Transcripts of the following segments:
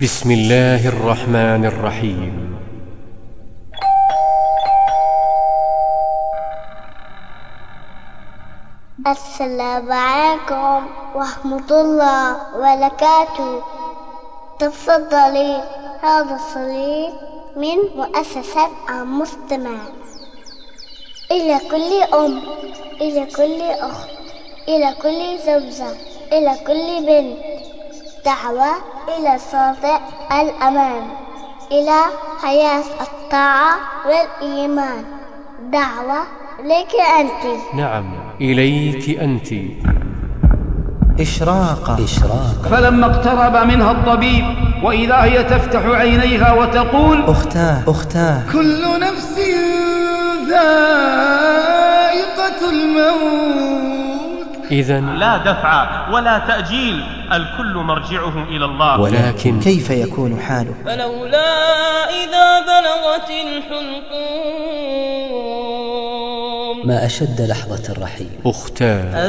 بسم الله الرحمن الرحيم. السلام عليكم ورحمة الله وبركاته. تفضلي، هذا الصليب من مؤسسة المستمع. إلى كل أم، إلى كل أخت، إلى كل زوجة، إلى كل بنت، دعوة إلى صوت الأمان، إلى حياة الطاعة والإيمان. دعوة إليك أنت. نعم، إليك أنت. إشراقة. فلما اقترب منها الطبيب وإذا هي تفتح عينيها وتقول: أختاه كل نفس ذائقة الموت. إذن لا دفع ولا تأجيل، الكل مرجعه إلى الله. ولكن كيف يكون حاله؟ فلولا إذا بلغت الحلقوم ما أشد لحظة الرحيل. أختاه،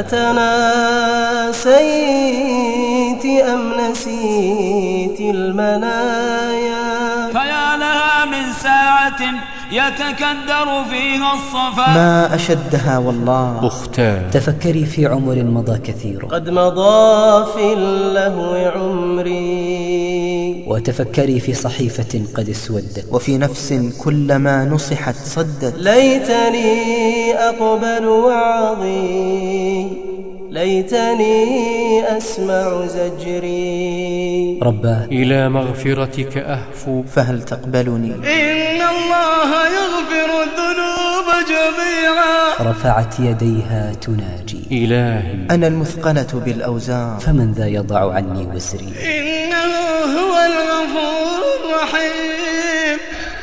أتناسيت أم نسيت المنايا؟ فيا لها من ساعة يتكدر فيها الصفا. ما أشدها والله. أختاه، تفكري في عمر مضى كثير، قد مضى في اللهو عمري. وتفكري في صحيفة قد اسودت، وفي نفس كلما نصحت صدت. ليتني أقبل وعظي، ليتني أسمع زجري. رباه، إلى مغفرتك أهفو، فهل تقبلني؟ إن الله يغفر الذنوب جميعا. رفعت يديها تناجي: إلهي أنا المثقلة بالأوزار، فمن ذا يضع عني وزري؟ إنه هو الغفور الرحيم.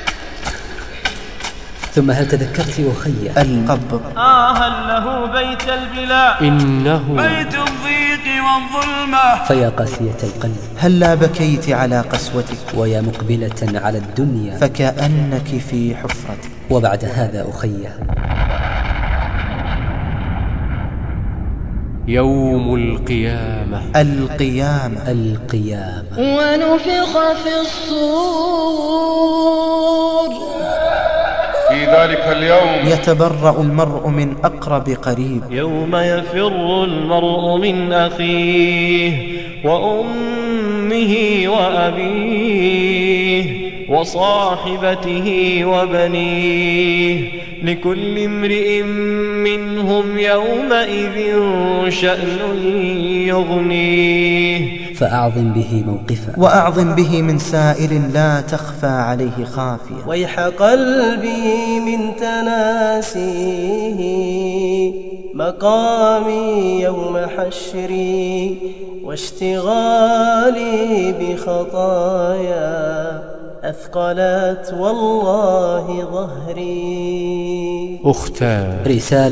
ثم هل تذكرت أخي القبر. هل له بيت البلاء، إنه بيت الضيق والظلمة. فيا قاسية القلب، هلا بكيت على قسوتك، ويا مقبلة على الدنيا، فكأنك في حفرتك. وبعد هذا أخي يوم القيامة. القيامة. ونفخ في الصور. في ذلك اليوم يتبرأ المرء من أقرب قريب. يوم يفر المرء من أخيه وأمه وأبيه وصاحبته وبنيه، لكل امرئ منهم يومئذ شأن يغنيه. فأعظم به موقفا، وأعظم به من سائر لا تخفى عليه خافية. ويح قلبي من تناسيه مقامي يوم حشري، واشتغالي بخطايا أثقلت والله ظهري. أختاه،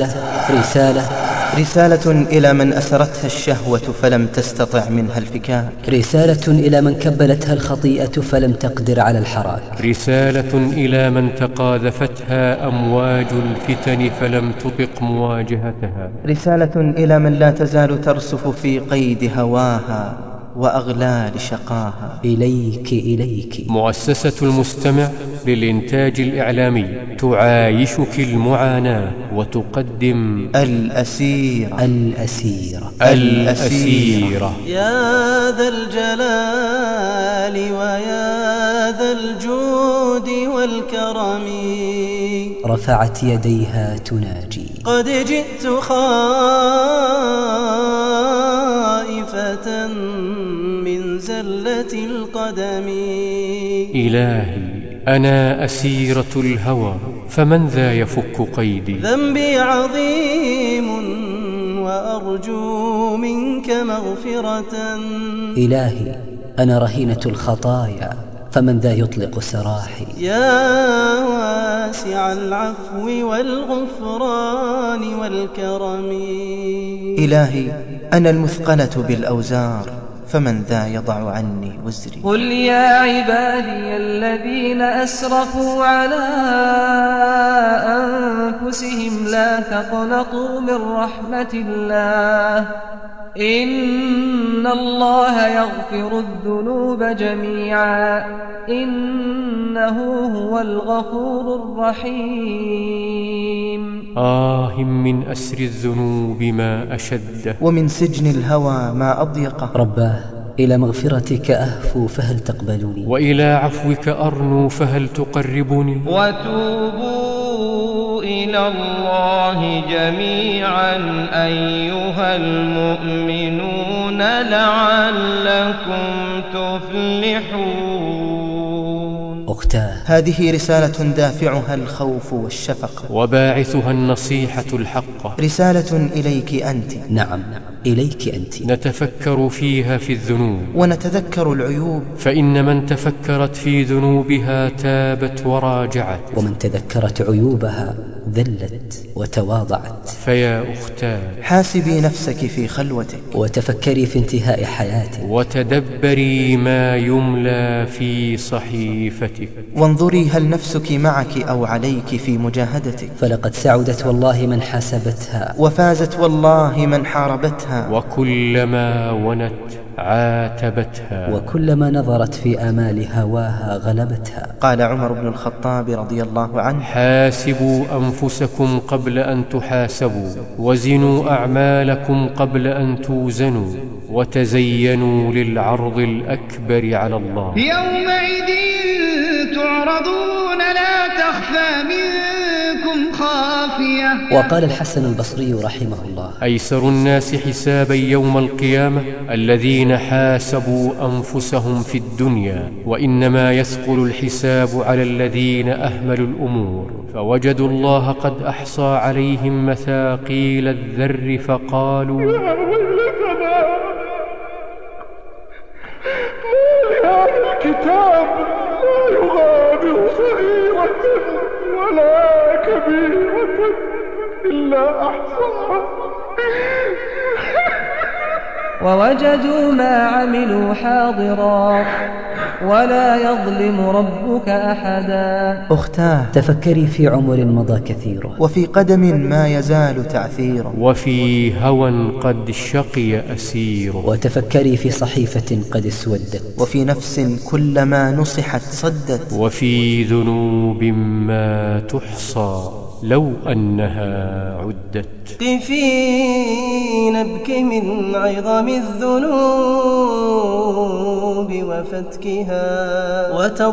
رسالة إلى من أسرتها الشهوة فلم تستطع منها الفكاك. رسالة إلى من كبلتها الخطيئة فلم تقدر على الحراك. رسالة إلى من تقاذفتها أمواج الفتن فلم تطق مواجهتها. رسالة إلى من لا تزال ترسف في قيد هواها وأغلال شقاها. إليك مؤسسة المستمع للإنتاج الإعلامي تعايشك المعاناة وتقدم الأسيرة. يا ذا الجلال ويا ذا الجود والكرم. رفعت يديها تناجي: قد جئت خائفة من زلة القدم. إلهي، أنا أسيرة الهوى، فمن ذا يفك قيدي؟ ذنبي عظيم وأرجو منك مغفرة. إلهي، أنا رهينة الخطايا، فمن ذا يطلق سراحي؟ يا واسع العفو والغفران والكرم. إلهي، أنا المثقلة بالأوزار، فمن ذا يضع عني وزري؟ قل يا عبادي الذين أسرفوا على أنفسهم لا تقنطوا من رحمة الله، إن الله يغفر الذنوب جميعا إنه هو الغفور الرحيم. من أسر الذنوب ما أشده، ومن سجن الهوى ما أضيقه. رباه إلى مغفرتك أهفو فهل تقبلني، وإلى عفوك أرنو فهل تقربني. وتوبوا إلى الله جميعا أيها المؤمنون لعلكم تفلحون. أختاه، هذه رسالة دافعها الخوف والشفقة، وباعثها النصيحة الحقة. رسالة إليك أنت. نعم، إليك أنت. نتفكر فيها في الذنوب ونتذكر العيوب، فإن من تفكرت في ذنوبها تابت وراجعت، ومن تذكرت عيوبها ذلت وتواضعت. فيا أختاه، حاسبي نفسك في خلوتك، وتفكري في انتهاء حياتك، وتدبري ما يملى في صحيفتك، وانظري هل نفسك معك أو عليك في مجاهدتك. فلقد سعدت والله من حاسبتها، وفازت والله من حاربتها. وكلما ونت عاتبتها، وكلما نظرت في آمال هواها غلبتها. قال عمر بن الخطاب رضي الله عنه: حاسبوا أنفسكم قبل أن تحاسبوا، وزنوا أعمالكم قبل أن توزنوا، وتزينوا للعرض الأكبر على الله. يومئذ تعرضون لا تخفى منكم خافية. وقال الحسن البصري رحمه الله: أيسر الناس حسابا يوم القيامة الذين حاسبوا أنفسهم في الدنيا، وإنما يثقل الحساب على الذين أهملوا الأمور، فوجدوا الله قد أحصى عليهم مثاقيل الذر فقالوا: يا ويلتنا، ما لهذا الكتاب لا يغادر صغيرة ولا كبيرة إلا أحصاها. ووجدوا ما عملوا حاضرا ولا يظلم ربك أحدا. أختاه، تفكري في عمر مضى كثيره، وفي قدم ما يزال تعثيره، وفي هوى قد شقي أسيره، وتفكري في صحيفة قد اسودت، وفي نفس كلما نصحت صدت، وفي ذنوب ما تحصى لو أنها عدت. قفي نبكي من عظم الذنوب وفتكها،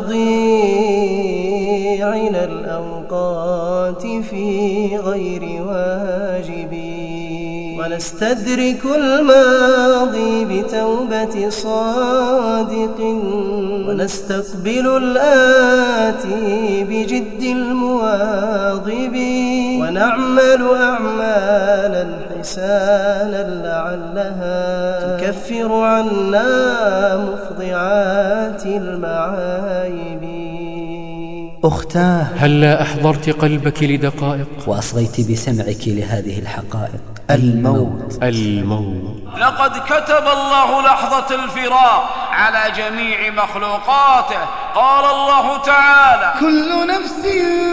وتضيعن الأوقات في غير واجب، ونستدرك الماضي بتوبة صادق، ونستقبل الآتي بجد المواظب، ونعمل أعمالا حسانا لعلها تكفر عنا مفضعات المعايب. أختاه، هلا أحضرت قلبك لدقائق وأصغيت بسمعك لهذه الحقائق؟ الموت. لقد كتب الله لحظة الفراق على جميع مخلوقاته. قال الله تعالى: كل نفس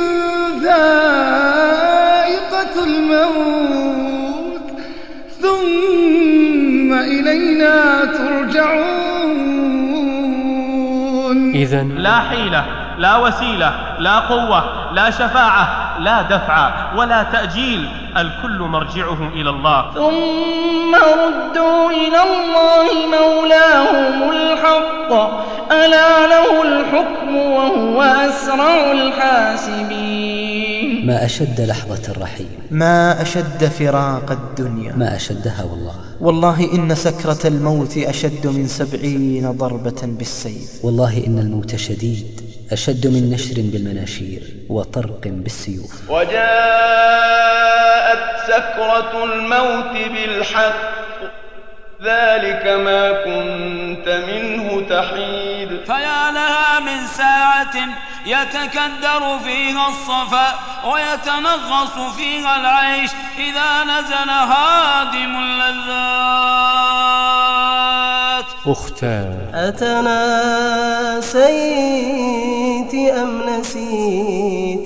ذائقة الموت ثم إلينا ترجعون. إذن لا حيلة، لا وسيلة، لا قوة، لا شفاعة، لا دفع ولا تأجيل، الكل مرجعه إلى الله. ثم ردوا إلى الله مولاهم الحق ألا له الحكم وهو أسرع الحاسبين. ما أشد لحظة الرحيل، ما أشد فراق الدنيا، ما أشدها والله. والله إن سكرة الموت أشد من 70 ضربة بالسيف. والله إن الموت شديد، أشد من نشر بالمناشير وطرق بالسيوف. وجاءت سكرة الموت بالحق ذلك ما كنت منه تحيد. فيا لها من ساعة يتكدر فيها الصفا ويتنغص فيها العيش إذا نزل هادم اللذات. أختاه، أتناسيت أم نسيت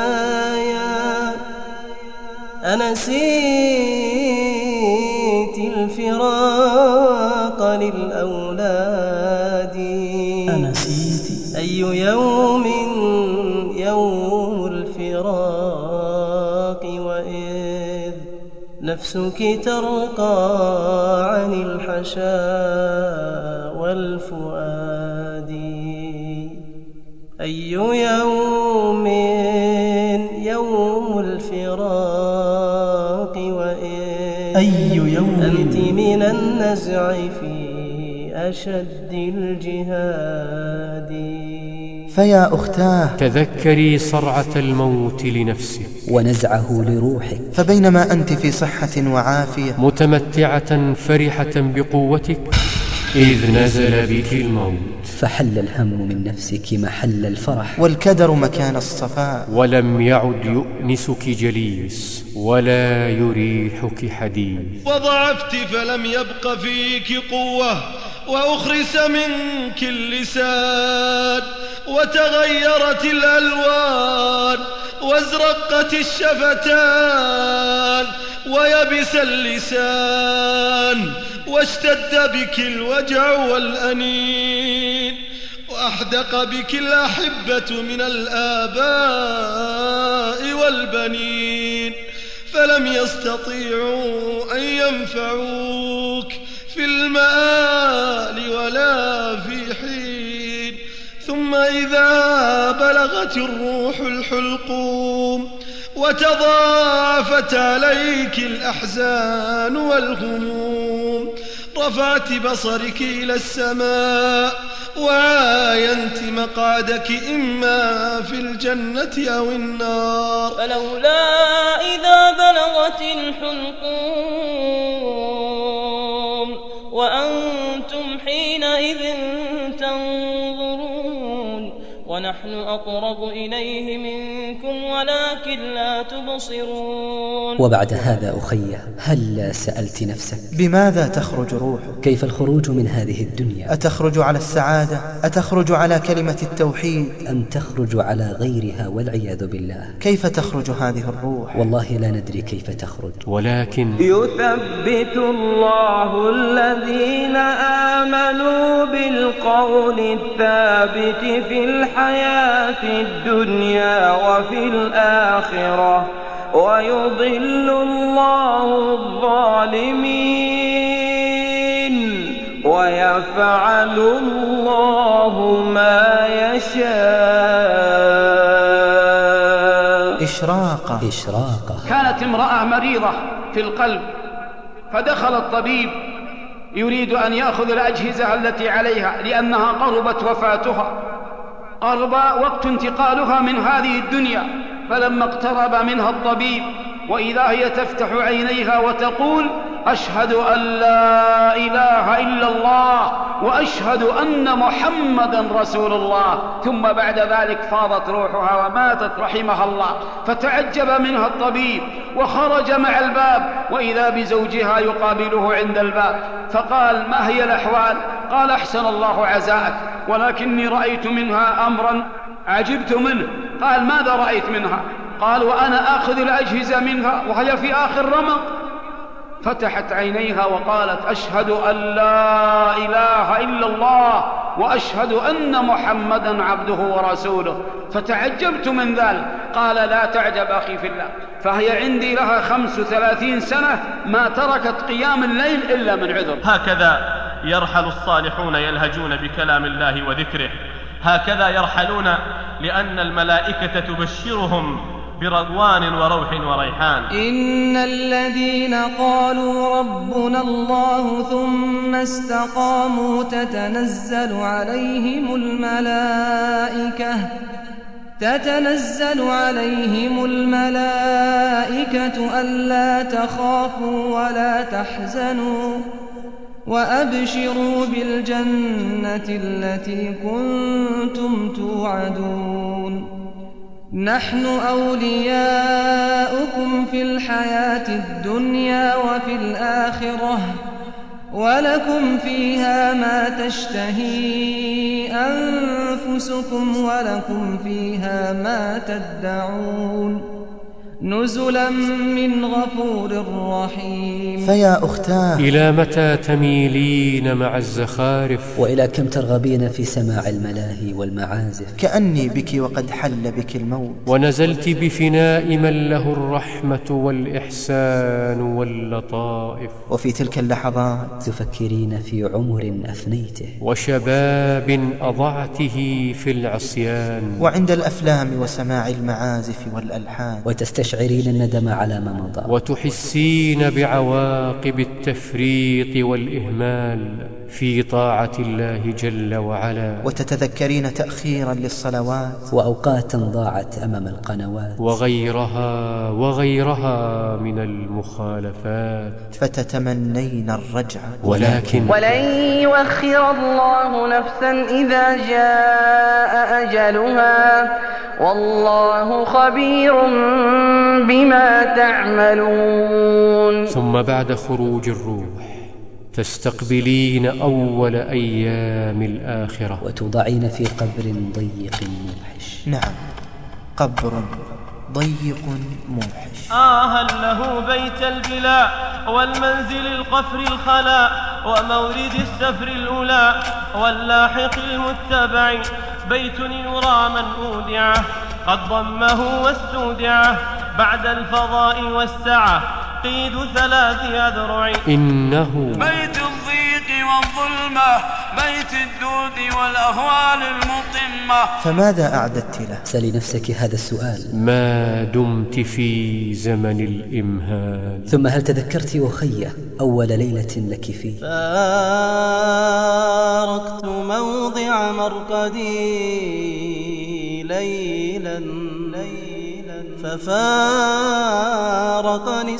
المنايا؟ أنسيت الفراق للأولاد. أنسيت أي يوم يوم الفراق وإذ نفسك ترقى عن الحشا والفؤاد. أي يوم يوم الفراق وإذ أنت من النزع في أشد الجهاد. فيا أختاه تذكري صرعة الموت لنفسك ونزعه لروحك، فبينما أنت في صحة وعافية متمتعة فرحة بقوتك إذ نزل بك الموت، فحل الهم من نفسك محل الفرح، والكدر مكان الصفاء، ولم يعد يؤنسك جليس ولا يريحك حديث. وضعفت فلم يبق فيك قوة، وأخرس منك اللسان، وتغيرت الألوان، وازرقت الشفتان، ويبس اللسان، واشتد بك الوجع والأنين، وأحدق بك الأحبة من الآباء والبنين، فلم يستطيعوا أن ينفعوك في المآل ولا في حين. ثم إذا بلغت الروح الحلقوم وتضاعفت عليك الأحزان والهموم، رفعت بصرك إلى السماء وعاينت مقعدك إما في الجنة أو النار. فلولا إذا بلغت الحلقوم وأنتم حينئذ تنظرون، ونحن أقرب إليه منكم ولكن لا تبصرون. وبعد هذا أخي، هل سألت نفسك بماذا تخرج روحك؟ كيف الخروج من هذه الدنيا؟ أتخرج على السعادة؟ أتخرج على كلمة التوحيد؟ أم تخرج على غيرها والعياذ بالله؟ كيف تخرج هذه الروح؟ والله لا ندري كيف تخرج، ولكن يثبت الله الذين آمنوا بالقول الثابت في الحياة الدنيا وفي الآخرة، ويضل الله الظالمين، ويفعل الله ما يشاء. إشراقة. كانت امرأة مريضة في القلب، فدخل الطبيب يريد أن يأخذ الأجهزة التي عليها لأنها قربت وفاتها، قرب وقت انتقالها من هذه الدنيا. فلما اقترب منها الطبيب وإذا هي تفتح عينيها وتقول: أشهد أن لا إله إلا الله وأشهد أن محمدا رسول الله. ثم بعد ذلك فاضت روحها وماتت رحمها الله. فتعجب منها الطبيب وخرج مع الباب، وإذا بزوجها يقابله عند الباب، فقال: ما هي الأحوال؟ قال: أحسن الله عزاءك، ولكني رأيت منها أمرا عجبت منه. قال: ماذا رأيت منها؟ قال: وأنا آخذ الأجهزة منها وهي في آخر رمق. فتحت عينيها وقالت: أشهد أن لا إله إلا الله وأشهد أن محمدا عبده ورسوله. فتعجبت من ذلك. قال: لا تعجب أخي في الله، فهي عندي لها 35 سنة ما تركت قيام الليل إلا من عذر. هكذا يرحل الصالحون يلهجون بكلام الله وذكره، هكذا يرحلون لأن الملائكة تبشرهم برضوان وروح وريحان. إن الذين قالوا ربنا الله ثم استقاموا تتنزل عليهم الملائكة ألا تخافوا ولا تحزنوا وأبشروا بالجنة التي كنتم توعدون. نحن أولياؤكم في الحياة الدنيا وفي الآخرة، ولكم فيها ما تشتهي أنفسكم ولكم فيها ما تدعون. نزلا من غفور رحيم. فيا أختاه، إلى متى تميلين مع الزخارف؟ وإلى كم ترغبين في سماع الملاهي والمعازف؟ كأني بك وقد حل بك الموت، ونزلت بفناء من له الرحمة والإحسان واللطائف. وفي تلك اللحظات تفكرين في عمر أفنيته، وشباب أضعته في العصيان، وعند الأفلام وسماع المعازف والألحان وتستشعرين الندم على ما مضى، وتحسين بعواقب التفريط والإهمال في طاعة الله جل وعلا، وتتذكرين تأخيرا للصلوات وأوقاتا ضاعت أمام القنوات، وغيرها من المخالفات، فتتمنين الرجعة، ولكن ولن يؤخر الله نفسا إذا جاء أجلها والله خبير بما تعملون. ثم بعد خروج الروح تستقبلين أول أيام الآخرة، وتوضعين في قبر ضيق موحش. نعم، قبر ضيق موحش. هل له بيت البلاء والمنزل القفر الخلاء ومورد السفر الأولى واللاحق المتبع، بيت يرى من أودعه قد ضمه واستودعه بعد الفضاء والسعة قيد 3 أذرع. إنه بيت الضيق والظلمة، بيت الدود والأهوال المطمة. فماذا أعددت له؟ سلي نفسك هذا السؤال ما دمت في زمن الإمهال. ثم هل تذكرت أخي أول ليلة لك فيه؟ فارقت موضع مرقدي ليلا ففارقني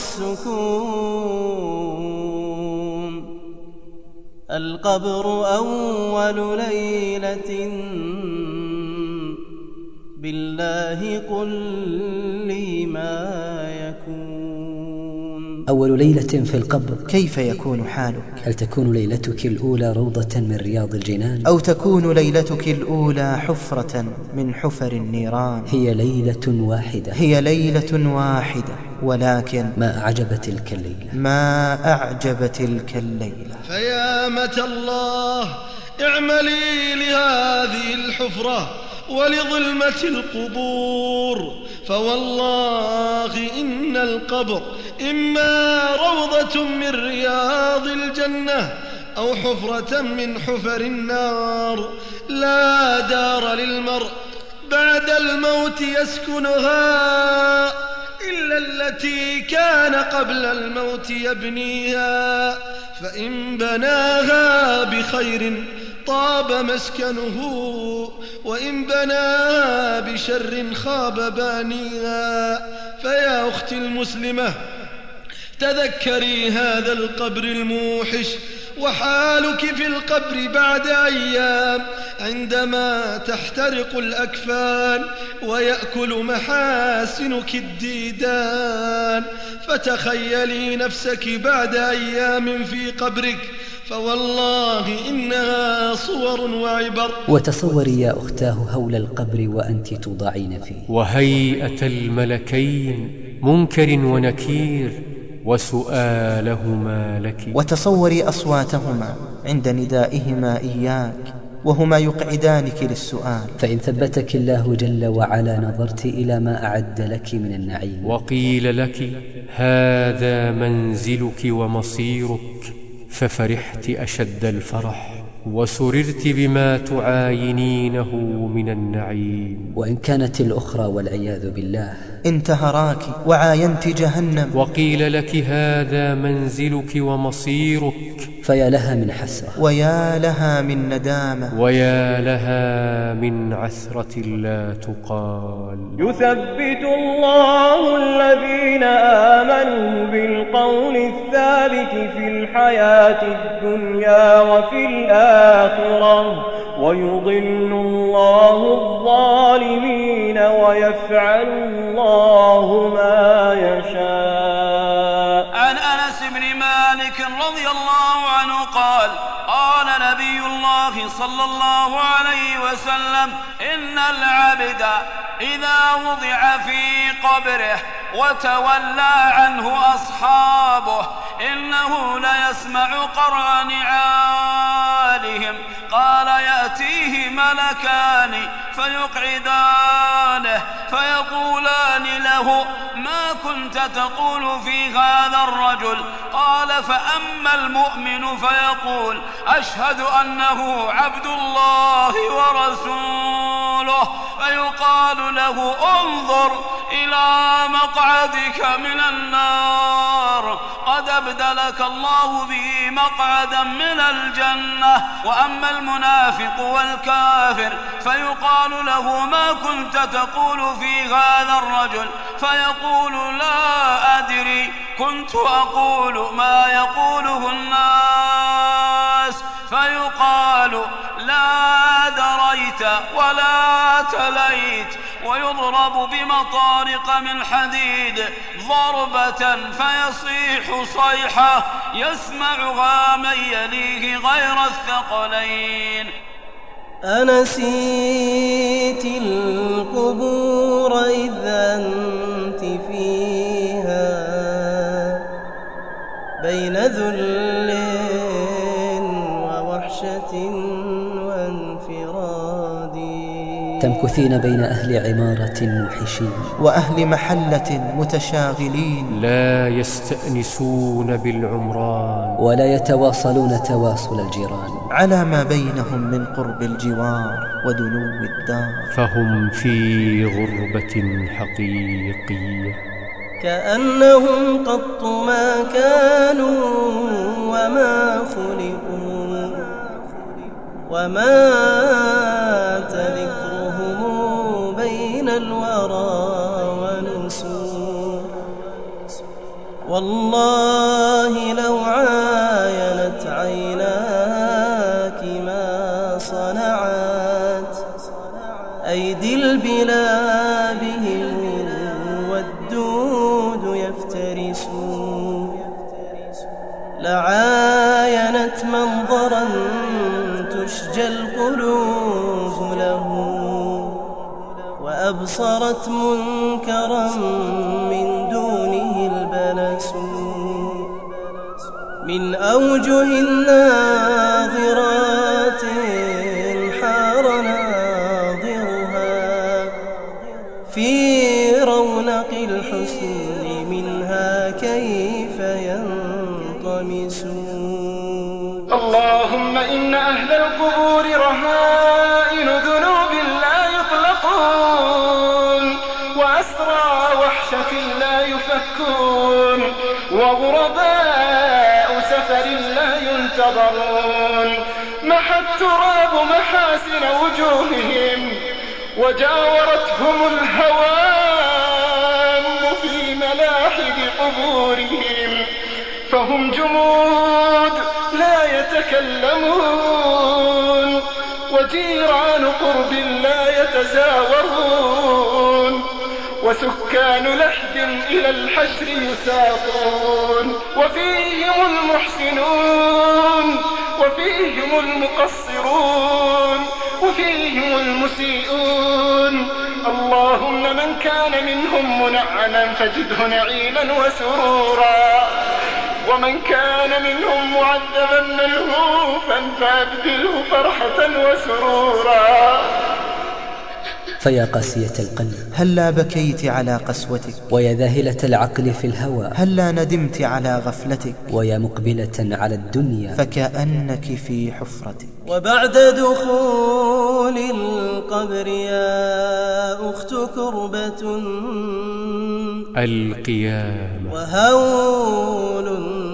السكون. القبر أول ليلة بالله قل لي ما يكون. أول ليلة في القبر كيف يكون حالك؟ هل تكون ليلتك الأولى روضة من رياض الجنان، أو تكون ليلتك الأولى حفرة من حفر النيران؟ هي ليلة واحدة، هي ليلة واحدة، ولكن ما أعجب تلك الليلة، ما أعجب تلك الليلة. فيا متى الله اعملي لهذه الحفرة ولظلمة القبور، فوالله إن القبر إما روضة من رياض الجنة أو حفرة من حفر النار. لا دار للمرء بعد الموت يسكنها إلا التي كان قبل الموت يبنيها، فإن بناها بخير طاب مسكنه وإن بناها بشر خاب بانيها. فيا أختي المسلمة تذكري هذا القبر الموحش وحالك في القبر بعد أيام عندما تحترق الأكفان ويأكل محاسنك الديدان. فتخيلي نفسك بعد أيام في قبرك، فوالله إنها صور وعبر. وتصوري يا أختاه هول القبر وأنت توضعين فيه، وهيئة الملكين منكر ونكير وسؤالهما لك. وتصوري أصواتهما عند ندائهما إياك وهما يقعدانك للسؤال. فإن ثبتك الله جل وعلا نظرت إلى ما أعد لك من النعيم، وقيل لك هذا منزلك ومصيرك، ففرحت أشد الفرح وسررت بما تعاينينه من النعيم. وإن كانت الأخرى والعياذ بالله انتهراك وعاينت جهنم، وقيل لك هذا منزلك ومصيرك، فيا لها من حسرة ويا لها من ندامة، ويا لها من عثرة لا تقال. يثبت الله الذين آمنوا بالقول الثابت في الحياة الدنيا وفي الآخرة ويضل الله الظالمين ويفعل الله ما يشاء. عن أنس بن مالك رضي الله عنه قال: قال نبي الله صلى الله عليه وسلم: إن العبد إذا وضع في قبره وتولى عنه أصحابه إنه ليسمع قرع نعالهم. قال يأتيه ملكان فيقعدانه فيقولان له ما كنت تقول في هذا الرجل؟ قال فأما المؤمن فيقول أشهد أنه عبد الله ورسوله، فيقال له انظر إلى مقعدك من النار قد أبدلك الله به مقعدا من الجنة. وأما المنافق والكافر فيقال له ما كنت تقول في هذا الرجل؟ فيقول لا أدري، كنت أقول ما يقوله الناس. فيقال لا دريت ولا تليت، ويضرب بمطارق من حديد ضربة فيصيح صيحة يسمعها من يليه غير الثقلين. أنسيت القبور إذ أنت فيها بين ذل ووحشة وانفراد. تمكثين بين أهل عمارة موحشين وأهل محلة متشاغلين، لا يستأنسون بالعمران ولا يتواصلون تواصل الجيران، على ما بينهم من قرب الجوار ودنو الدار، فهم في غربة حقيقية. كأنهم قط ما كانوا وما خلقوا، ومات ذكرهم بين الورى ونسوا. والله لو عاينت عيناك ما صنعت أيدي البلا بهم والدود يفترسون. لعاينت منظرا تشجى القلوب له، وأبصرت منكرا من دونه البلس. من أوجه الناظرات حار ناظرها في رونق الحسن منها كيف ينطمسون. اللهم إن أهل القبور رهائن ذنوب لا يطلقون، وأسرى وحشة لا يفكون، وغرباء سفر لا ينتظرون. محى التراب محاسن وجوههم، وجاورتهم الهوام في ملاحد قبورهم، فهم جمود لا يتكلمون، وجيران قرب لا يتزاورون، وسكان لحد إلى الحشر يساقون. وفيهم المحسنون وفيهم المقصرون وفيهم المسيئون. اللهم من كان منهم منعما فزده نعيما وسرورا، ومن كان منهم معذبا ملهوفا فأبدله فرحة وسرورا. فيا قاسية القلب هلا بكيت على قسوتك، ويا ذاهلة العقل في الهوى هلا ندمت على غفلتك، ويا مقبلة على الدنيا فكأنك في حفرتك. وبعد دخول القبر يا أخت كربة القيامة، وهول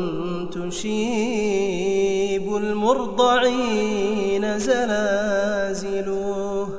تشيب المرضعين زلازله.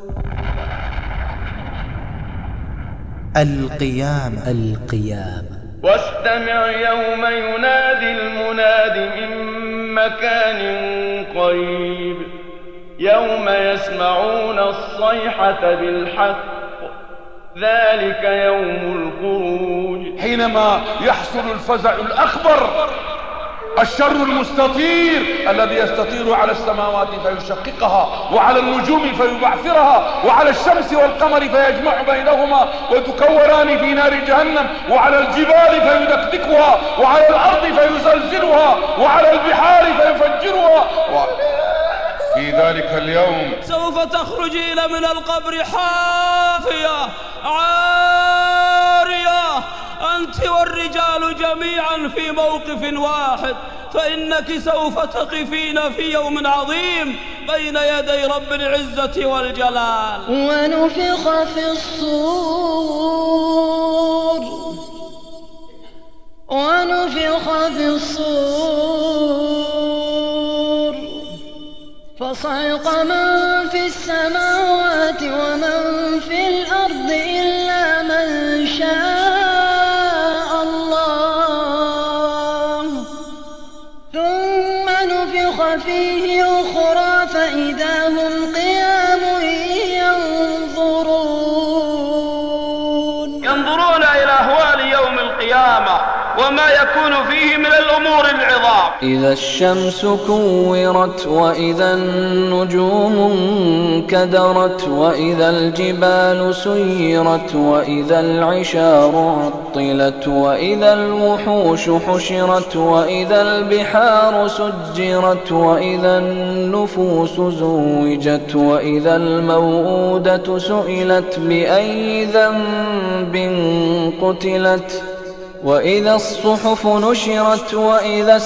القيامة. واستمع يوم ينادي المناد من مكان قريب، يوم يسمعون الصيحة بالحق، ذلك يوم الخروج. حينما يحصل الفزع الأكبر الشر المستطير الذي يستطير على السماوات فيشققها، وعلى النجوم فيبعثرها، وعلى الشمس والقمر فيجمع بينهما وتكوران في نار جهنم، وعلى الجبال فيدكدكها، وعلى الأرض فيزلزلها، وعلى البحار فيفجرها. في ذلك اليوم سوف تخرجين من القبر حافية عارية أنت والرجال جميعا في موقف واحد، فإنك سوف تقفين في يوم عظيم بين يدي رب العزة والجلال. ونفخ في الصور فصعق من في السماوات ومن في الأرض إلا من شاء الله، ثم نفخ فيه أخرى فإذا هم قيام ينظرون إلى أهوال يوم القيامة وما يكون فيه من الأمور العظام. إذا الشمس كورت وإذا النجوم انكدرت وإذا الجبال سيرت وإذا العشار عطلت وإذا الوحوش حشرت وإذا البحار سجرت وإذا النفوس زوجت وإذا الموءودة سئلت بأي ذنب قتلت وإذا الصحف نشرت وإذا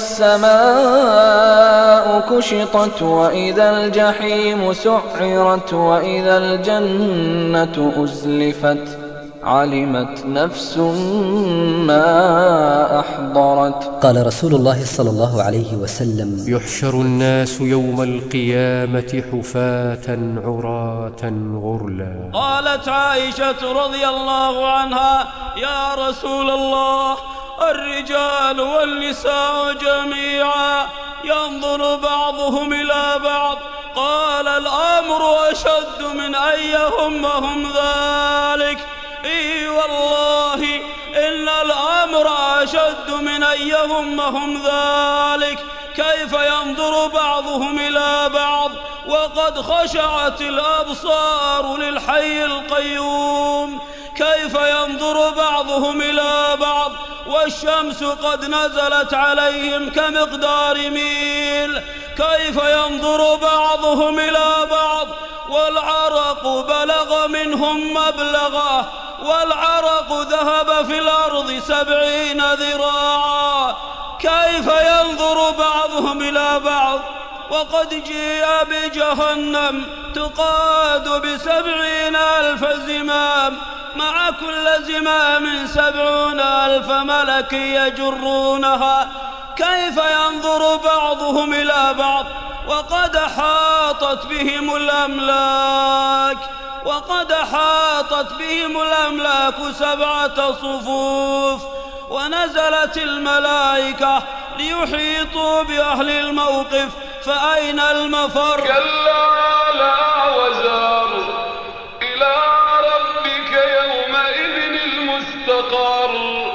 السماء كشطت وإذا الجحيم سعرت وإذا الجنة أزلفت علمت نفس ما أحضرت. قال رسول الله صلى الله عليه وسلم: يحشر الناس يوم القيامة حفاة عراة غرلا. قالت عائشة رضي الله عنها: يا رسول الله، الرجال والنساء جميعا ينظر بعضهم إلى بعض. قال: الأمر أشد من أن يهمهم ذلك. إي والله إن الأمر أشد من أن يهمهم ذلك. كيف ينظر بعضهم إلى بعض وقد خشعت الأبصار للحي القيوم؟ كيف ينظر بعضهم إلى بعض والشمس قد نزلت عليهم كمقدار ميل؟ كيف ينظر بعضهم إلى بعض والعرق بلغ منهم مبلغه، والعرق ذهب في الأرض 70 ذراعا؟ كيف ينظر بعضهم إلى بعض وقد جيء بجهنم تقاد ب70,000 زمام، مع كل زمام 70,000 ملك يجرونها؟ كيف ينظر بعضهم إلى بعض وقد حاطت بهم الأملاك 7 صفوف، ونزلت الملائكة ليحيطوا بأهل الموقف، فأين المفر؟ كلا لا وزار إلى ربك يومئذ المستقر.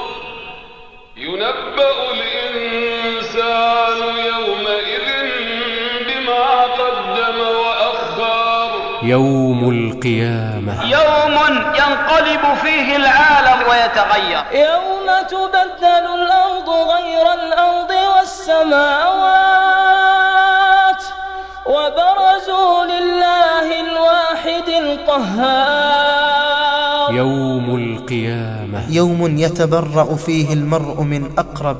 ينبأ الإنسان يومئذ بما قدم وأخر. يوم القيامة يوم ينقلب فيه العالم ويتغير. يوم تبدل الأرض غير الأرض والسماوات وبرزوا لله الواحد القهار. يوم القيامة يوم يتبرأ فيه المرء من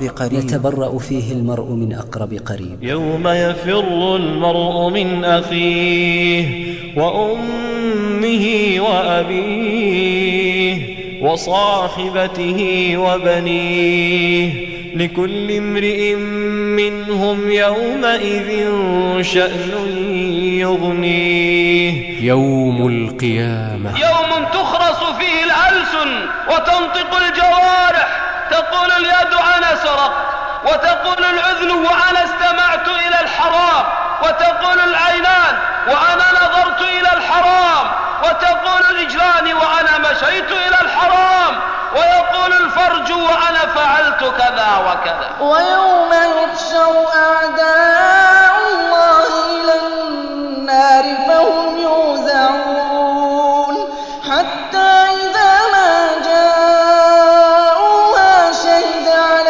أقرب قريب. يوم يفر المرء من أخيه وأمه وأبيه وصاحبته وبنيه، لكل امرئ منهم يومئذ شأن يغنيه. يوم القيامة يوم تخرص فيه الألسن وتنطق الجوارح، تقول اليد أنا سرقت، وتقول الأذن وأنا استمعت إلى الحرام، وتقول العينان وأنا نظرت إلى الحرام، وتقول الرجلان وأنا مشيت إلى الحرام، ويقول الفرج وأنا فعلت كذا. كذا وكذا. ويوم يحشر أعداء الله إلى النار فهم يوزعون حتى إذا ما جاءوها شهد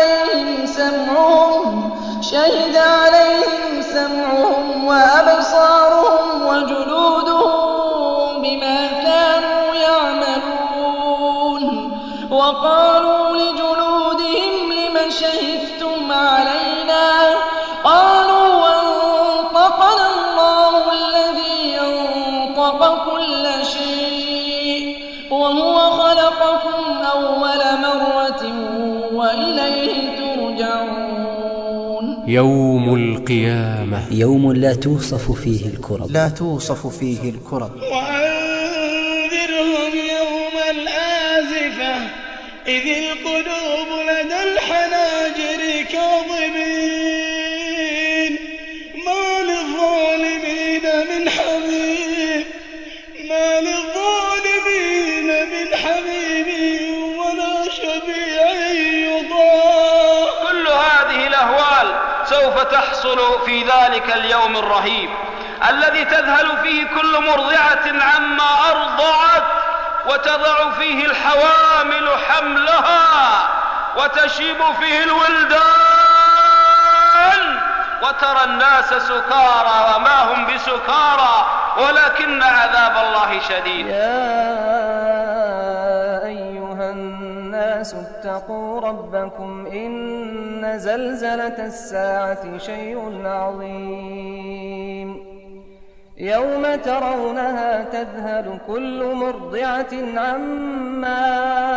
عليهم سمعهم وأبصارهم وجلودهم بما كانوا يعملون. وقالوا لجلودهم لم شهدتم علينا؟ قالوا أنطقنا الله الذي أنطق كل شيء وهو خلقكم أول مرة وإليه ترجعون. يوم القيامة يوم لا توصف فيه الكرب، وأنذرهم يوم الآزفة إذ القلوب لدى الحناجر كاظمين ما للظالمين من حميم ولا شفيع يطاع. كل هذه الأهوال سوف تحصل في ذلك اليوم الرهيب الذي تذهل فيه كل مرضعة عما أرضعت، وتضع فيه الحوامل حملها، وتشيب فيه الولدان، وترى الناس سكارى وما هم بسكارى ولكن عذاب الله شديد. يا أيها الناس اتقوا ربكم إن زلزلة الساعة شيء عظيم يوم ترونها تذهل كل مرضعة عما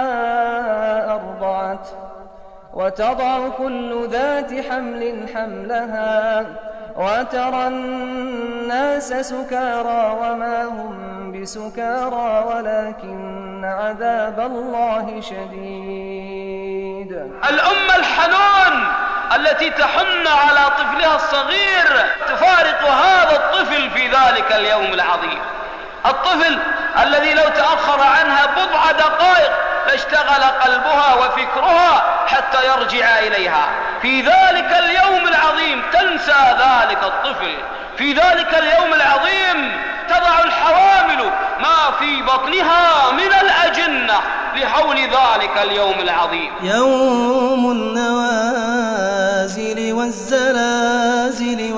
أرضعت وتضع كل ذات حمل حملها وترى الناس سكارى وما هم بسكارى ولكن عذاب الله شديد. الأم الحنون التي تحن على طفلها الصغير تفارق هذا الطفل في ذلك اليوم العظيم، الطفل الذي لو تأخر عنها بضع دقائق لاشتغل قلبها وفكرها حتى يرجع إليها. في ذلك اليوم العظيم تنسى ذلك الطفل، في ذلك اليوم العظيم تضع الحوامل ما في بطنها من الأجنة لحول ذلك اليوم العظيم. يوم النوازل والزلازل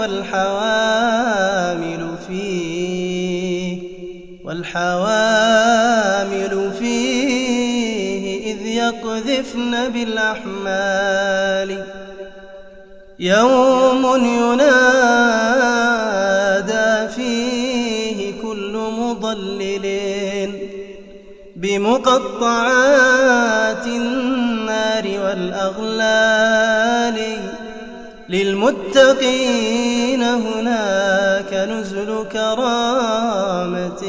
والحوامل فيه إذ يقذفن بالأحمال. يوم ينادى فيه كل مضلل بمقطعات النار والأغلال. للمتقين هناك نزل كرامة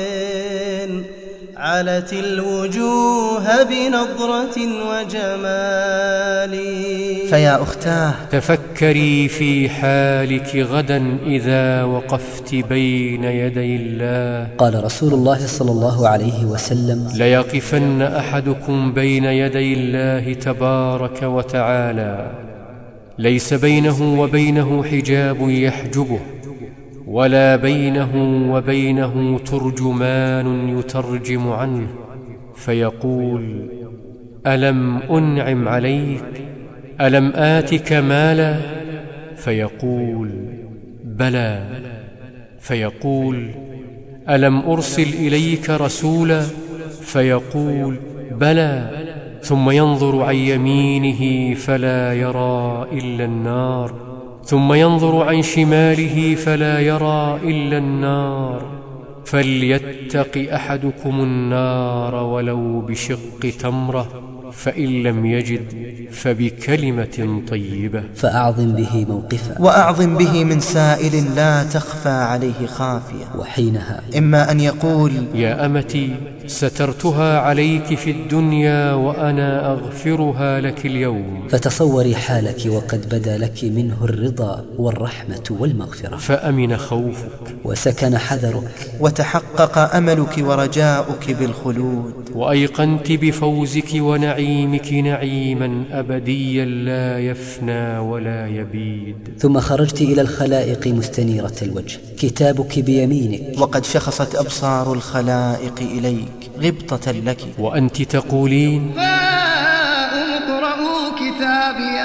علت الوجوه بنضرة وجمال. فيا أختاه تفكري في حالك غدا إذا وقفت بين يدي الله. قال رسول الله صلى الله عليه وسلم: ليقفن أحدكم بين يدي الله تبارك وتعالى ليس بينه وبينه حجاب يحجبه ولا بينه وبينه ترجمان يترجم عنه، فيقول: ألم أنعم عليك؟ ألم آتك مالا؟ فيقول: بلى. فيقول: ألم أرسل إليك رسولا؟ فيقول: بلى. ثم ينظر عن يمينه فلا يرى إلا النار، ثم ينظر عن شماله فلا يرى إلا النار. فليتق أحدكم النار ولو بشق تمرة، فإن لم يجد فبكلمة طيبة. فأعظم به موقفا وأعظم به من سائل لا تخفى عليه خافية. وحينها إما أن يقول: يا أمتي سترتها عليك في الدنيا وأنا أغفرها لك اليوم. فتصوري حالك وقد بدا لك منه الرضا والرحمة والمغفرة، فأمن خوفك وسكن حذرك، وتحقق أملك ورجاؤك بالخلود، وأيقنت بفوزك ونعيمك نعيمك نعيما أبديا لا يفنى ولا يبيد. ثم خرجت إلى الخلائق مستنيرة الوجه، كتابك بيمينك، وقد شخصت أبصار الخلائق إليك غبطة لك، وأنت تقولين: اقرأوا كتابي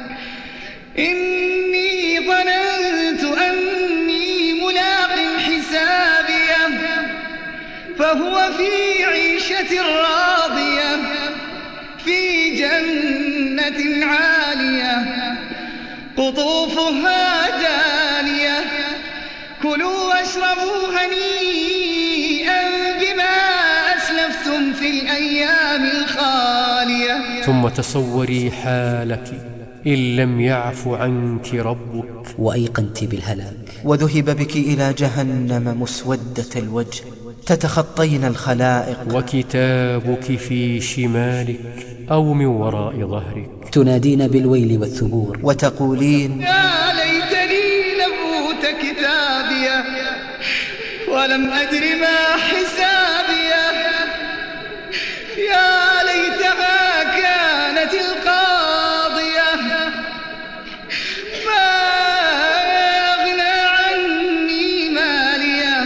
إني ظننت أني ملاق حسابي فهو في عيشة راضية في جنة عالية قطوفها دانية كلوا واشربوا هنيئا بما أسلفتم في الأيام الخالية. ثم تصوري حالك إن لم يعف عنك ربك وأيقنت بالهلاك، وذهب بك إلى جهنم مسودة الوجه تتخطين الخلائق، وكتابك في شمالك أو من وراء ظهرك، تنادين بالويل والثبور وتقولين: يا ليتني لم أوت كتابي ولم أدر ما حسابي يا ليتها كانت القاضية ما أغنى عني مالية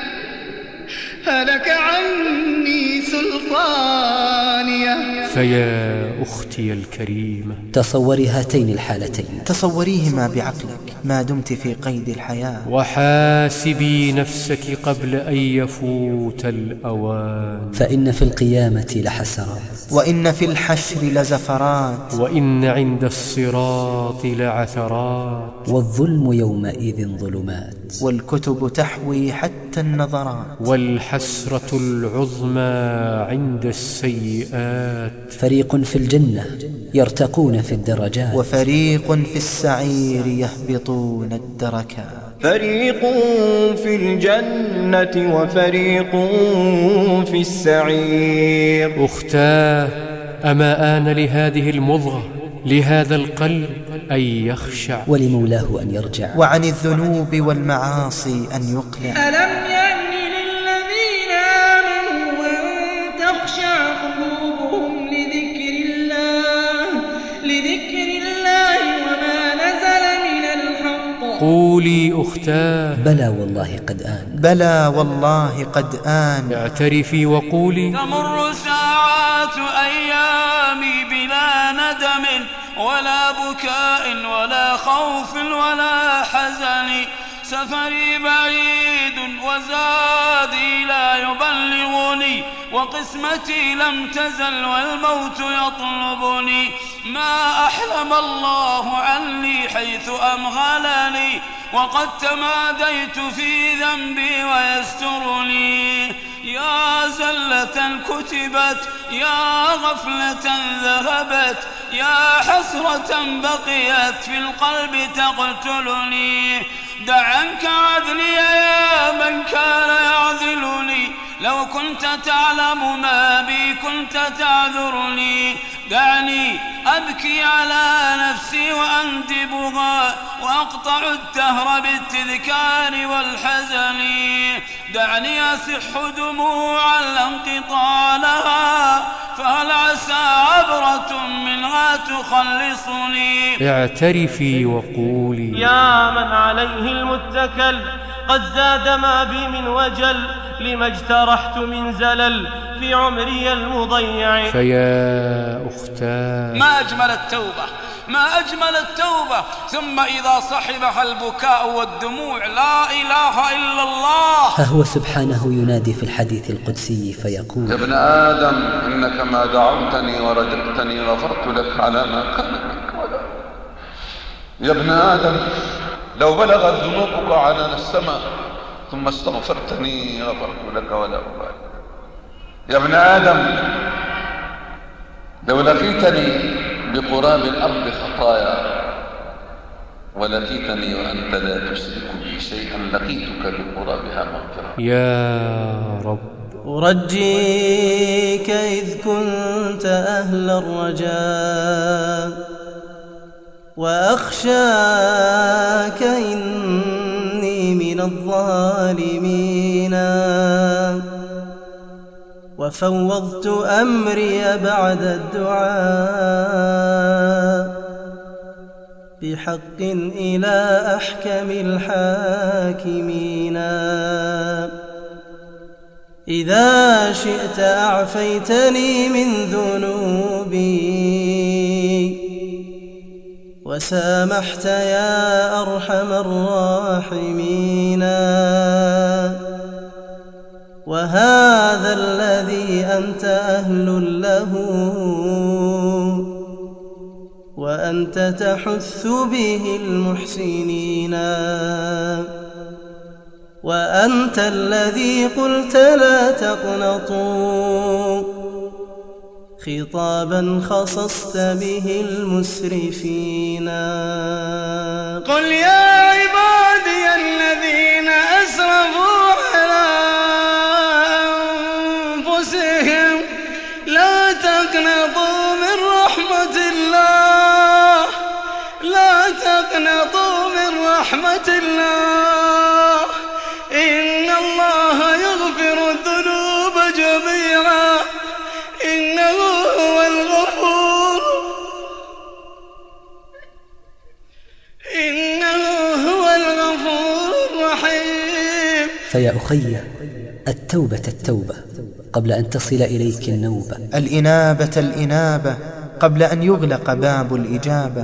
هلك عني سلطانية. فيا أختي الكريمة، تصوري هاتين الحالتين، تصوريهما بعقلك ما دمت في قيد الحياة، وحاسبي نفسك قبل أن يفوت الأوان، فإن في القيامة لحسرات، وإن في الحشر لزفرات، وإن عند الصراط لعثرات، والظلم يومئذ ظلمات، والكتب تحوي حتى النظرات، والحسرة العظمى عند السيئات. فريق في الجنة يرتقون في الدرجات، وفريق في السعير يهبطون الدركات. فريق في الجنة وفريق في السعير. أختاه، أما آن لهذه المضغة، لهذا القلب أن يخشع، ولمولاه أن يرجع، وعن الذنوب والمعاصي أن يقلع. ألم يأن للذين آمنوا أن تخشع قلوبهم لذكر الله وما نزل من الحق. قولي أختاه: بلى والله قد آن، بلى والله قد آن. اعترفي وقولي: تمر ساعات أيامي بلا ندم ولا بكاء ولا خوف ولا حزن، سفري بعيد وزادي لا يبلغني، وقسمتي لم تزل والموت يطلبني. ما أحلم الله عني حيث أمغلني، وقد تماديت في ذنبي ويسترني. يا زلة كتبت، يا غفلة ذهبت، يا حسرة بقيت في القلب تقتلني. دع عنك عذلي يا من كان يعذلني، لو كنت تعلم ما بي كنت تعذرني. دعني أبكي على نفسي وأندبها، وأقطع الدهر بالتذكار والحزن. دعني أسح دموعا لا انقطاع لها، فهل عسى عبرة منها تخلصني. اعترفي وقولي: يا من عليه المتكل، قد زاد ما بي من وجل، لما اجترحت من زلل في عمري المضيع. فيا أختاه، ما أجمل التوبة، ما أجمل التوبة، ثم إذا صحبها البكاء والدموع لا إله إلا الله. ها هو سبحانه ينادي في الحديث القدسي فيقول: يا ابن آدم إنك ما دعوتني ورجقتني غفرت لك على ما كان منك ولا. يا ابن آدم لو بلغت ذنوبك عنان السماء ثم استغفرتني غفرت لك ولا أبالي. يا ابن آدم لو لقيتني بقراب الأرض خطايا ولقيتني وأنت لا تشرك بي شيئا لقيتك بقرابها مغفرة. يا رب أرجيك إذ كنت أهل الرجاء، وأخشاك إني من الظالمين، وفوضت أمري بعد الدعاء بحق إلى أحكم الحاكمين. إذا شئت أعفيتني من ذنوبي وسامحت يا أرحم الراحمين. وهذا الذي أنت أهل له وأنت تحث به المحسنين. وأنت الذي قلت لا تقنطوا خطابا خصصت به المسرفين. قل يا عبادي الذين أسرفوا على أنفسهم لا تقنطوا من رحمة الله، لا تقنطوا من رحمة الله، إن الله يغفر الذنوب جميعا إنه هو الغفور الرحيم. فيا أخي، التوبة قبل أن تصل إليك النوبة، الإنابة قبل أن يغلق باب الإجابة،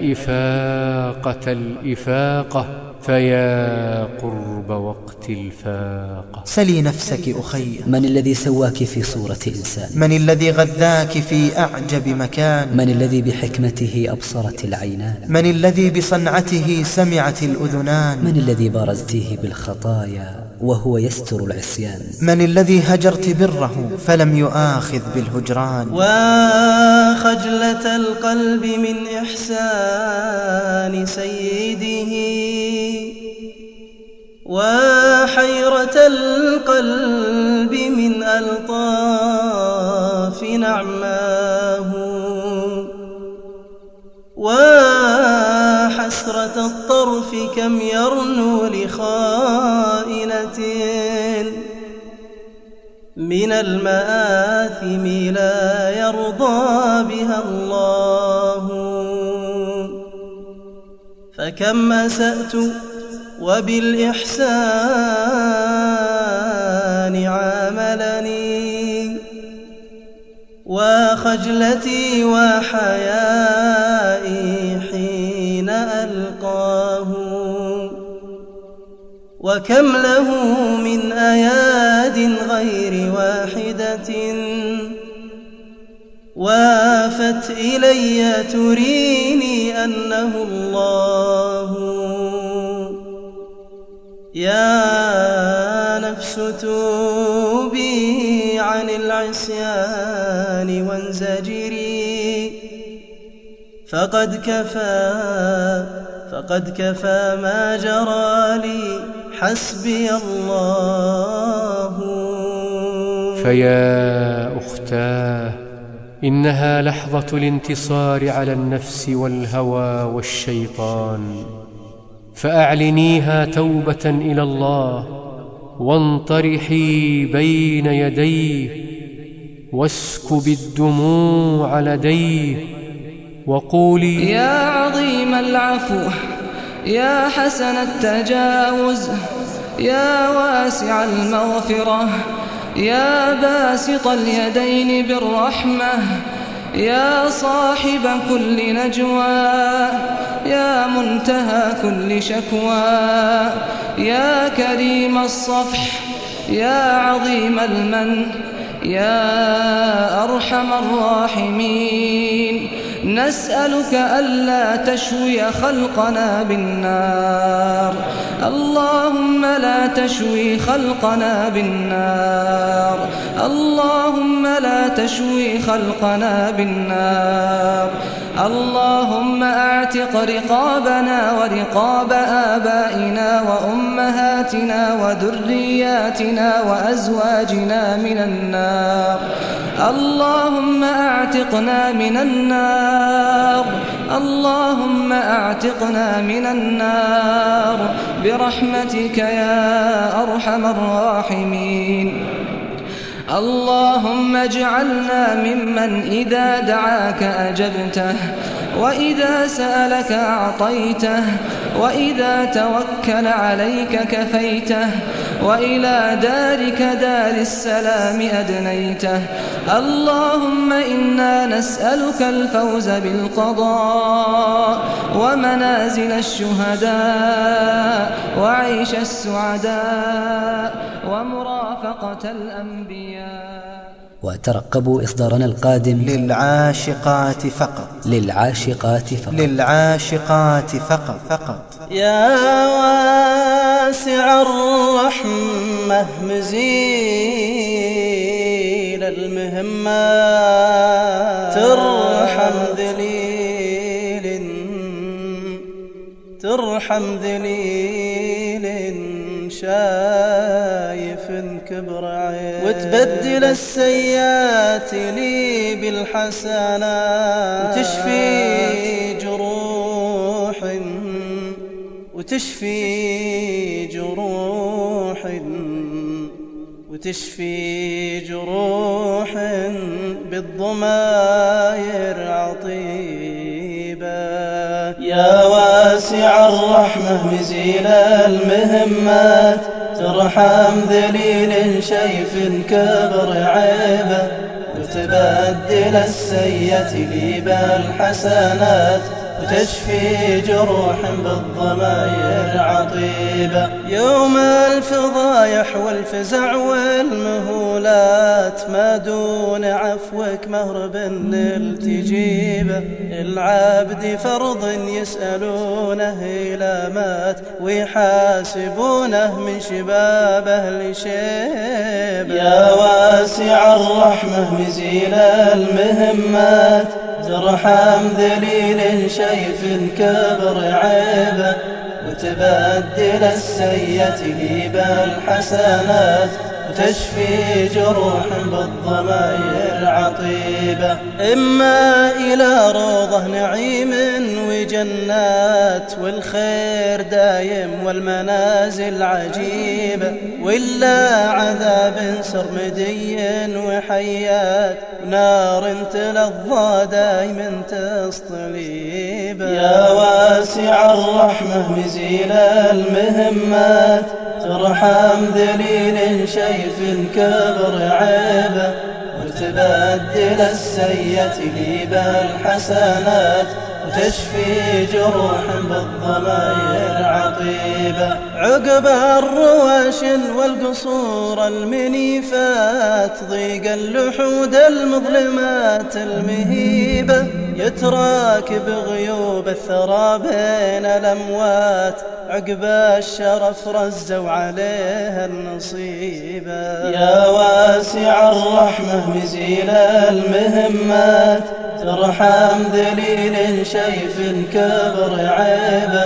الإفاقة فيا قرب وقت الفاقة. سلي نفسك أخي، من الذي سواك في صورة إنسان؟ من الذي غذاك في أعجب مكان؟ من الذي بحكمته أبصرت العينان؟ من الذي بصنعته سمعت الأذنان؟ من الذي بارزتيه بالخطايا وهو يستر العصيان؟ من الذي هجرت بره فلم يؤاخذ بالهجران؟ وخجلة القلب من إحسان سيده وحيرة القلب من ألطاف نعماه وحسرة الطرف كم يرنو لخائنة من المآثم لا يرضى بها الله. فكم أسأت وبالإحسان عاملني وخجلتي وحيائي حين ألقاه. وكم له من أياد غير واحدة وافت إلي تريني أنه الله. يا نفس توبي عن العصيان وانزجري فقد كفى ما جرى لي حسبي الله. فيا أختاه، إنها لحظة الانتصار على النفس والهوى والشيطان، فأعلنيها توبة إلى الله وانطرحي بين يديه واسكبي الدموع لديه وقولي: يا عظيم العفو، يا حسن التجاوز، يا واسع المغفرة، يا باسط اليدين بالرحمة، يا صاحب كل نجوى، يا منتهى كل شكوى، يا كريم الصفح، يا عظيم المن، يا أرحم الراحمين، نسألك ألا تشوي خلقنا بالنار. اللهم لا تشوي خلقنا بالنار، اللهم لا تشوي خلقنا بالنار. اللهم اعتق رقابنا ورقاب آبائنا وأمهاتنا وذرياتنا وأزواجنا من النار. اللهم اعتقنا من النار، اللهم اعتقنا من النار برحمتك يا أرحم الراحمين. اللهم اجعلنا ممن إذا دعاك أجبته، وإذا سألك أعطيته، وإذا توكل عليك كفيته، وإلى دارك دار السلام أدنيته. اللهم إنا نسألك الفوز بالقضاء، ومنازل الشهداء، وعيش السعداء، ومرافقة الأنبياء. وترقبوا إصدارنا القادم للعاشقات فقط، للعاشقات فقط، للعاشقات فقط. يا واسع الرحمة مزيل المهمات، ترحم ذليل شايف كبر عين، وتبدل السيئات لي بالحسنات، وتشفي جروح بالضمائر عطيبة. يا واسع الرحمة مزيل المهمات، ترحم ذليل شيف كبر عيبه، وتبدل السيئات لي بالحسنات، وتشفي جروح بالضمائر عطيبة. يوم الفضايح والفزع والمهولات، ما دون عفوك مهرب التجيبة. العبد فرض يسألونه إلى مات، ويحاسبونه من شبابه لشيبه. يا واسع الرحمة مزيل المهمات، ترحم ذليل شيف كبر عيبه، وتبدل السيئات لي بالحسنات، وتشفي جروح بالضمائر عطيبة. إما إلى روضة نعيم وجنات، والخير دايم والمنازل عجيبة، وإلا عذاب سرمدي وحيات، نار تلظى دايم تصطليبة. يا واسع الرحمة مزيل المهمات، ترحم ذليل شيف كبر عيبه، وتبدل السيئات لي بالحسنات، وتشفي جروح بالضمائر عطيبة. عقب الرواشن والقصور المنيفات، ضيق اللحود المظلمات المهيبة، يتراكب غيوب الثرى بين الأموات، عقب الشرف رزوا عليها النصيبة. يا واسع الرحمة مزيل المهمات، ترحم ذليل شيف كبر عيبه،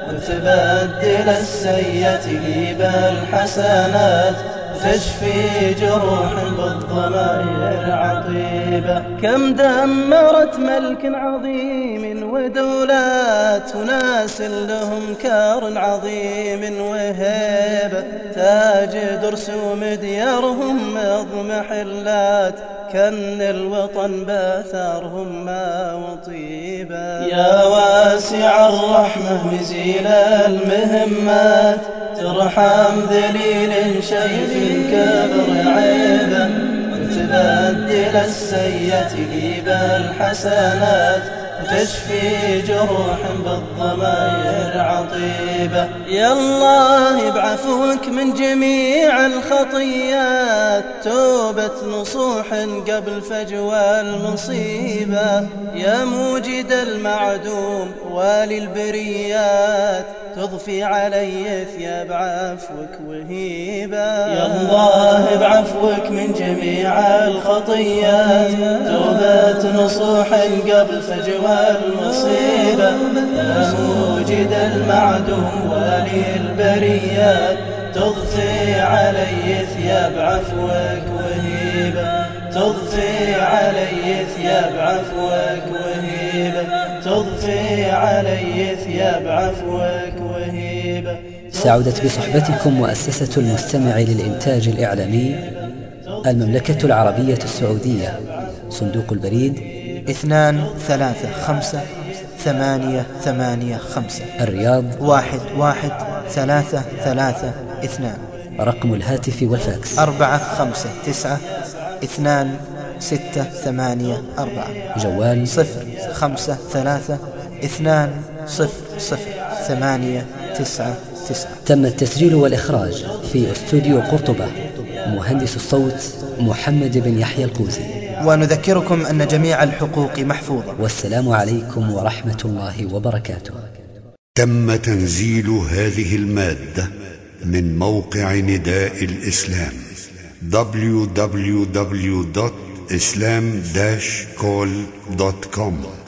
وتبدل السيئات لي بالحسنات، وتشفي جروح بالضمائر عطيبة. كم دمرت ملك عظيم ودولات، وناس لهم كار عظيم وهيبة، تاج درس ومديارهم اضمحلات، كن الوطن باثارهم ما وطيبة. يا واسع الرحمة مزيل المهمات، ترحم ذليل شيف كبر عيبه، وتبدل السيئات لي بالحسنات، وتشفي جروح بالضمائر عطيبة. يا الله بعفوك من جميع الخطيات، توبة نصوح قبل فجوى المصيبة. يا موجد المعدوم والي البريات، تضفي علي ثياب عفوك وهيبة. يا الله بعفوك من جميع الخطيات، توبة نصوح قبل فجوى المصيبة. يا موجد المعدوم والي البريات، تضفي علي ثياب عفوك وهيبة. تضفي علي ثياب عفوك وهيبة. تضفي علي ثياب عفوك وهيبة. سعدت بصحبتكم مؤسسة المستمع للإنتاج الإعلامي المملكة العربية السعودية، صندوق البريد 2358885، الرياض 11332، رقم الهاتف والفاكس 45684، جوال 053200899. تم التسجيل والإخراج في استوديو قرطبة، مهندس الصوت محمد بن يحيى القوزي. ونذكركم أن جميع الحقوق محفوظة. والسلام عليكم ورحمة الله وبركاته. تم تنزيل هذه المادة من موقع نداء الإسلام www.islam-call.com